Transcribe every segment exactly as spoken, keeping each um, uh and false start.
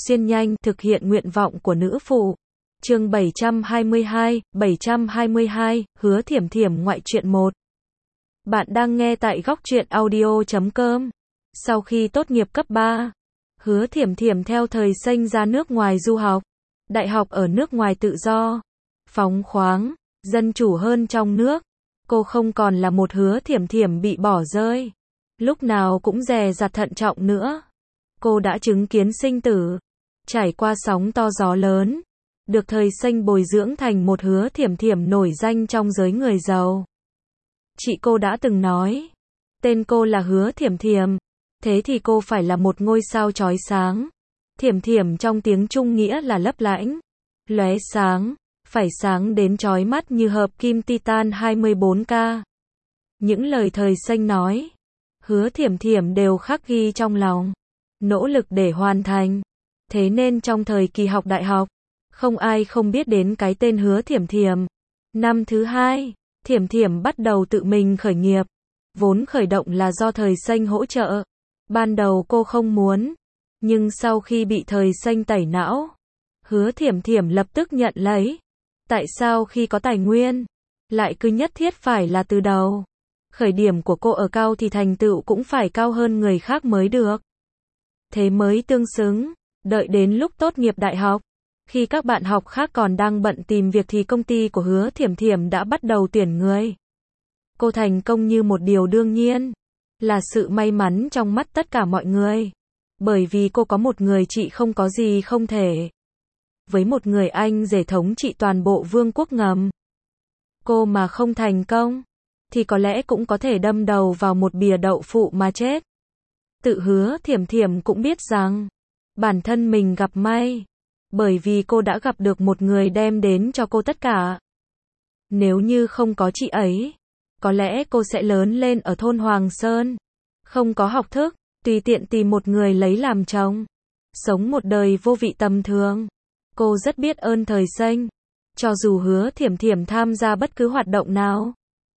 xuyên nhanh, thực hiện nguyện vọng của nữ phụ. Chương bảy trăm hai mươi hai, bảy trăm hai mươi hai, Hứa Thiểm Thiểm ngoại truyện một. Bạn đang nghe tại góc truyện audio chấm com. Sau khi tốt nghiệp cấp ba, Hứa Thiểm Thiểm theo thời sinh ra nước ngoài du học. Đại học ở nước ngoài tự do, phóng khoáng, dân chủ hơn trong nước. Cô không còn là một Hứa Thiểm Thiểm bị bỏ rơi, lúc nào cũng dè dặt thận trọng nữa. Cô đã chứng kiến sinh tử, trải qua sóng to gió lớn, được thời sinh bồi dưỡng thành một Hứa Thiểm Thiểm nổi danh trong giới người giàu. Chị cô đã từng nói, tên cô là Hứa Thiểm Thiểm, thế thì cô phải là một ngôi sao chói sáng. Thiểm Thiểm trong tiếng Trung nghĩa là lấp lánh, lóe sáng, phải sáng đến chói mắt như hợp kim titan hai mươi bốn K. Những lời thời sinh nói, Hứa Thiểm Thiểm đều khắc ghi trong lòng, nỗ lực để hoàn thành. Thế nên trong thời kỳ học đại học, không ai không biết đến cái tên Hứa Thiểm Thiểm. Năm thứ hai, Thiểm Thiểm bắt đầu tự mình khởi nghiệp. Vốn khởi động là do thời sinh hỗ trợ. Ban đầu cô không muốn, nhưng sau khi bị thời sinh tẩy não, Hứa Thiểm Thiểm lập tức nhận lấy. Tại sao khi có tài nguyên, lại cứ nhất thiết phải là từ đầu? Khởi điểm của cô ở cao thì thành tựu cũng phải cao hơn người khác mới được. Thế mới tương xứng. Đợi đến lúc tốt nghiệp đại học, khi các bạn học khác còn đang bận tìm việc thì công ty của Hứa Thiểm Thiểm đã bắt đầu tuyển người. Cô thành công như một điều đương nhiên, là sự may mắn trong mắt tất cả mọi người. Bởi vì cô có một người chị không có gì không thể. Với một người anh rể thống trị toàn bộ vương quốc ngầm. Cô mà không thành công, thì có lẽ cũng có thể đâm đầu vào một bìa đậu phụ mà chết. Tự Hứa Thiểm Thiểm cũng biết rằng, bản thân mình gặp may, bởi vì cô đã gặp được một người đem đến cho cô tất cả. Nếu như không có chị ấy, có lẽ cô sẽ lớn lên ở thôn Hoàng Sơn, không có học thức, tùy tiện tìm một người lấy làm chồng, sống một đời vô vị tầm thường. Cô rất biết ơn thời sinh, cho dù Hứa Thiểm Thiểm tham gia bất cứ hoạt động nào,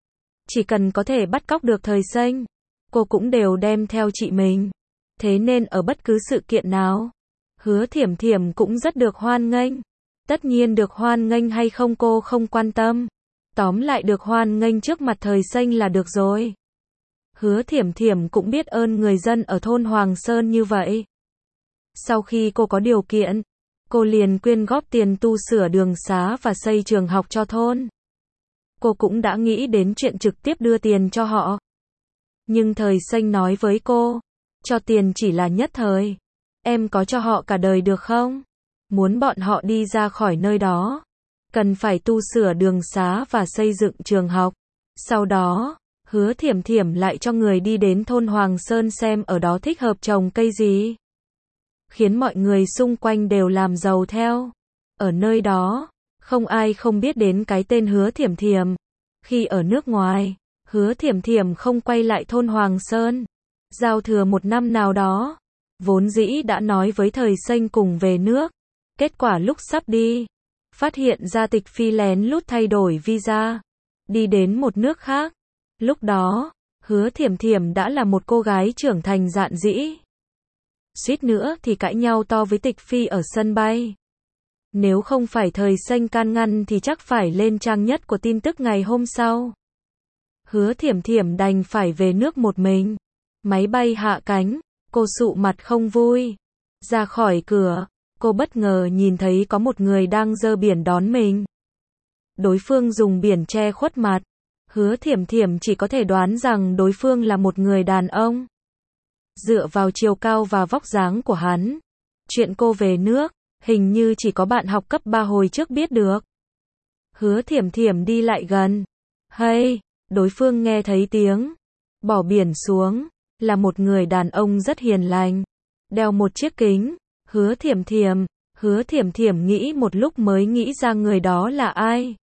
chỉ cần có thể bắt cóc được thời sinh, cô cũng đều đem theo chị mình. Thế nên ở bất cứ sự kiện nào, Hứa Thiểm Thiểm cũng rất được hoan nghênh. Tất nhiên được hoan nghênh hay không cô không quan tâm. Tóm lại được hoan nghênh trước mặt thời sinh là được rồi. Hứa Thiểm Thiểm cũng biết ơn người dân ở thôn Hoàng Sơn như vậy. Sau khi cô có điều kiện, cô liền quyên góp tiền tu sửa đường xá và xây trường học cho thôn. Cô cũng đã nghĩ đến chuyện trực tiếp đưa tiền cho họ. Nhưng thời sinh nói với cô, cho tiền chỉ là nhất thời. Em có cho họ cả đời được không? Muốn bọn họ đi ra khỏi nơi đó, cần phải tu sửa đường xá và xây dựng trường học. Sau đó, Hứa Thiểm Thiểm lại cho người đi đến thôn Hoàng Sơn xem ở đó thích hợp trồng cây gì. Khiến mọi người xung quanh đều làm giàu theo. Ở nơi đó, không ai không biết đến cái tên Hứa Thiểm Thiểm. Khi ở nước ngoài, Hứa Thiểm Thiểm không quay lại thôn Hoàng Sơn. Giao thừa một năm nào đó, vốn dĩ đã nói với thời sinh cùng về nước. Kết quả lúc sắp đi, phát hiện ra Tịch Phi lén lút thay đổi visa, đi đến một nước khác. Lúc đó, Hứa Thiểm Thiểm đã là một cô gái trưởng thành dạn dĩ. Suýt nữa thì cãi nhau to với Tịch Phi ở sân bay. Nếu không phải thời sinh can ngăn thì chắc phải lên trang nhất của tin tức ngày hôm sau. Hứa Thiểm Thiểm đành phải về nước một mình. Máy bay hạ cánh, cô sụ mặt không vui. Ra khỏi cửa, cô bất ngờ nhìn thấy có một người đang giơ biển đón mình. Đối phương dùng biển che khuất mặt. Hứa Thiểm Thiểm chỉ có thể đoán rằng đối phương là một người đàn ông. Dựa vào chiều cao và vóc dáng của hắn, chuyện cô về nước, hình như chỉ có bạn học cấp ba hồi trước biết được. Hứa Thiểm Thiểm đi lại gần. Hey, đối phương nghe thấy tiếng, bỏ biển xuống, là một người đàn ông rất hiền lành, đeo một chiếc kính. Hứa Thiểm Thiểm, Hứa Thiểm Thiểm nghĩ một lúc mới nghĩ ra người đó là ai.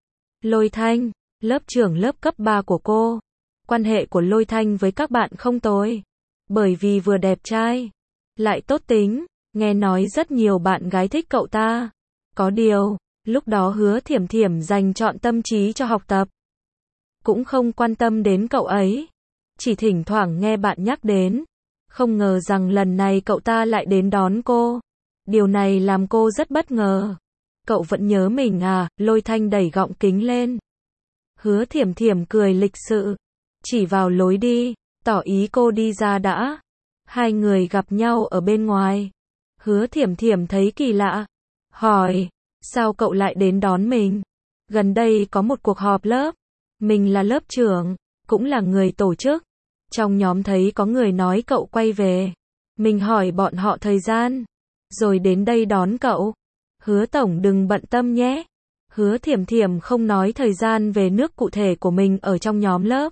Lôi Thanh, lớp trưởng lớp cấp ba của cô. Quan hệ của Lôi Thanh với các bạn không tồi, bởi vì vừa đẹp trai, lại tốt tính, nghe nói rất nhiều bạn gái thích cậu ta. Có điều, lúc đó Hứa Thiểm Thiểm dành trọn tâm trí cho học tập, cũng không quan tâm đến cậu ấy, chỉ thỉnh thoảng nghe bạn nhắc đến. Không ngờ rằng lần này cậu ta lại đến đón cô. Điều này làm cô rất bất ngờ. Cậu vẫn nhớ mình à, Lôi Thanh đẩy gọng kính lên. Hứa Thiểm Thiểm cười lịch sự. Chỉ vào lối đi, tỏ ý cô đi ra đã. Hai người gặp nhau ở bên ngoài. Hứa Thiểm Thiểm thấy kỳ lạ. Hỏi, sao cậu lại đến đón mình? Gần đây có một cuộc họp lớp. Mình là lớp trưởng, cũng là người tổ chức. Trong nhóm thấy có người nói cậu quay về. Mình hỏi bọn họ thời gian. Rồi đến đây đón cậu. Hứa tổng đừng bận tâm nhé. Hứa Thiểm Thiểm không nói thời gian về nước cụ thể của mình ở trong nhóm lớp.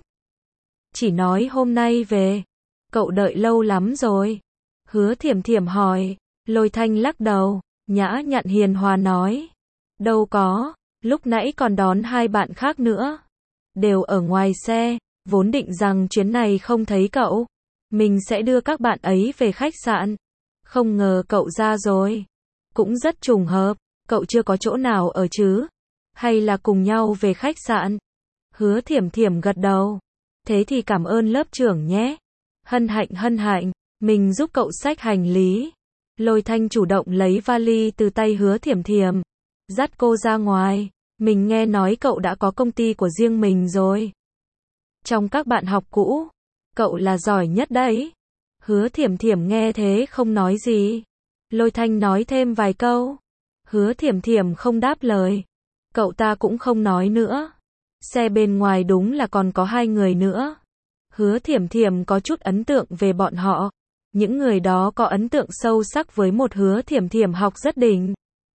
Chỉ nói hôm nay về. Cậu đợi lâu lắm rồi. Hứa Thiểm Thiểm hỏi. Lôi Thanh lắc đầu, nhã nhặn hiền hòa nói. Đâu có, lúc nãy còn đón hai bạn khác nữa. Đều ở ngoài xe, vốn định rằng chuyến này không thấy cậu. Mình sẽ đưa các bạn ấy về khách sạn. Không ngờ cậu ra rồi. Cũng rất trùng hợp, cậu chưa có chỗ nào ở chứ? Hay là cùng nhau về khách sạn? Hứa Thiểm Thiểm gật đầu. Thế thì cảm ơn lớp trưởng nhé. Hân hạnh hân hạnh, mình giúp cậu xách hành lý. Lôi Thanh chủ động lấy vali từ tay Hứa Thiểm Thiểm. Dắt cô ra ngoài. Mình nghe nói cậu đã có công ty của riêng mình rồi. Trong các bạn học cũ, cậu là giỏi nhất đấy. Hứa Thiểm Thiểm nghe thế không nói gì. Lôi Thanh nói thêm vài câu. Hứa Thiểm Thiểm không đáp lời. Cậu ta cũng không nói nữa. Xe bên ngoài đúng là còn có hai người nữa. Hứa Thiểm Thiểm có chút ấn tượng về bọn họ. Những người đó có ấn tượng sâu sắc với một Hứa Thiểm Thiểm học rất đỉnh.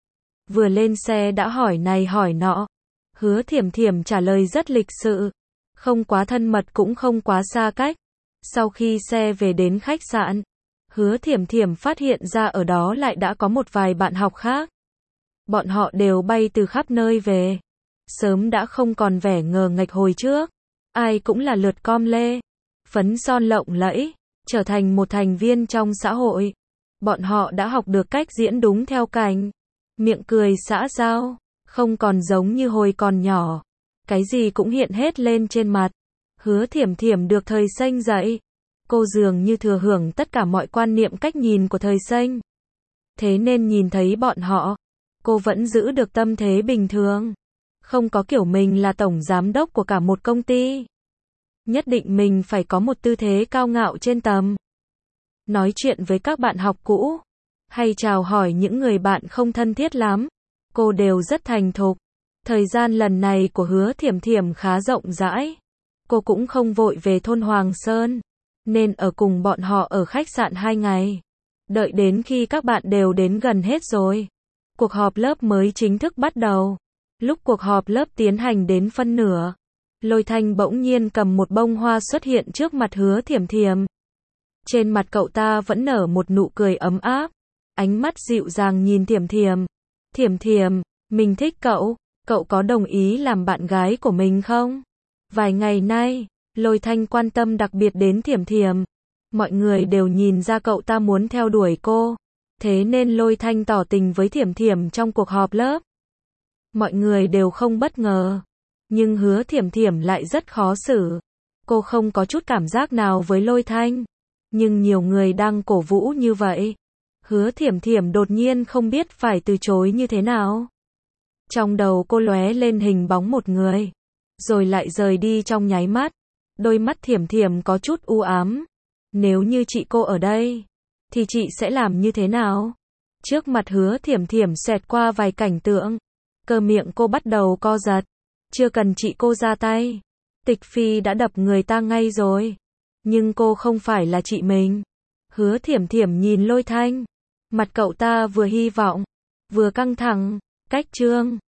Vừa lên xe đã hỏi này hỏi nọ. Hứa Thiểm Thiểm trả lời rất lịch sự. Không quá thân mật cũng không quá xa cách. Sau khi xe về đến khách sạn, Hứa Thiểm Thiểm phát hiện ra ở đó lại đã có một vài bạn học khác. Bọn họ đều bay từ khắp nơi về. Sớm đã không còn vẻ ngờ nghệch hồi trước. Ai cũng là lượt com lê, phấn son lộng lẫy, trở thành một thành viên trong xã hội. Bọn họ đã học được cách diễn đúng theo cảnh. Miệng cười xã giao, không còn giống như hồi còn nhỏ. Cái gì cũng hiện hết lên trên mặt. Hứa Thiểm Thiểm được thời xanh dạy. Cô dường như thừa hưởng tất cả mọi quan niệm cách nhìn của thời xanh. Thế nên nhìn thấy bọn họ, cô vẫn giữ được tâm thế bình thường. Không có kiểu mình là tổng giám đốc của cả một công ty. Nhất định mình phải có một tư thế cao ngạo trên tầm. Nói chuyện với các bạn học cũ, hay chào hỏi những người bạn không thân thiết lắm, cô đều rất thành thục. Thời gian lần này của Hứa Thiểm Thiểm khá rộng rãi. Cô cũng không vội về thôn Hoàng Sơn, nên ở cùng bọn họ ở khách sạn hai ngày. Đợi đến khi các bạn đều đến gần hết rồi, cuộc họp lớp mới chính thức bắt đầu. Lúc cuộc họp lớp tiến hành đến phân nửa, Lôi Thanh bỗng nhiên cầm một bông hoa xuất hiện trước mặt Hứa Thiểm Thiểm. Trên mặt cậu ta vẫn nở một nụ cười ấm áp, ánh mắt dịu dàng nhìn Thiểm Thiểm. Thiểm Thiểm, mình thích cậu, cậu có đồng ý làm bạn gái của mình không? Vài ngày nay, Lôi Thanh quan tâm đặc biệt đến Thiểm Thiểm. Mọi người đều nhìn ra cậu ta muốn theo đuổi cô. Thế nên Lôi Thanh tỏ tình với Thiểm Thiểm trong cuộc họp lớp. Mọi người đều không bất ngờ. Nhưng Hứa Thiểm Thiểm lại rất khó xử. Cô không có chút cảm giác nào với Lôi Thanh. Nhưng nhiều người đang cổ vũ như vậy. Hứa Thiểm Thiểm đột nhiên không biết phải từ chối như thế nào. Trong đầu cô lóe lên hình bóng một người. Rồi lại rời đi trong nháy mắt. Đôi mắt Thiểm Thiểm có chút u ám. Nếu như chị cô ở đây, thì chị sẽ làm như thế nào? Trước mặt Hứa Thiểm Thiểm xẹt qua vài cảnh tượng. Cơ miệng cô bắt đầu co giật. Chưa cần chị cô ra tay, Tịch Phi đã đập người ta ngay rồi. Nhưng cô không phải là chị mình. Hứa Thiểm Thiểm nhìn Lôi Thanh. Mặt cậu ta vừa hy vọng, vừa căng thẳng. Cách chương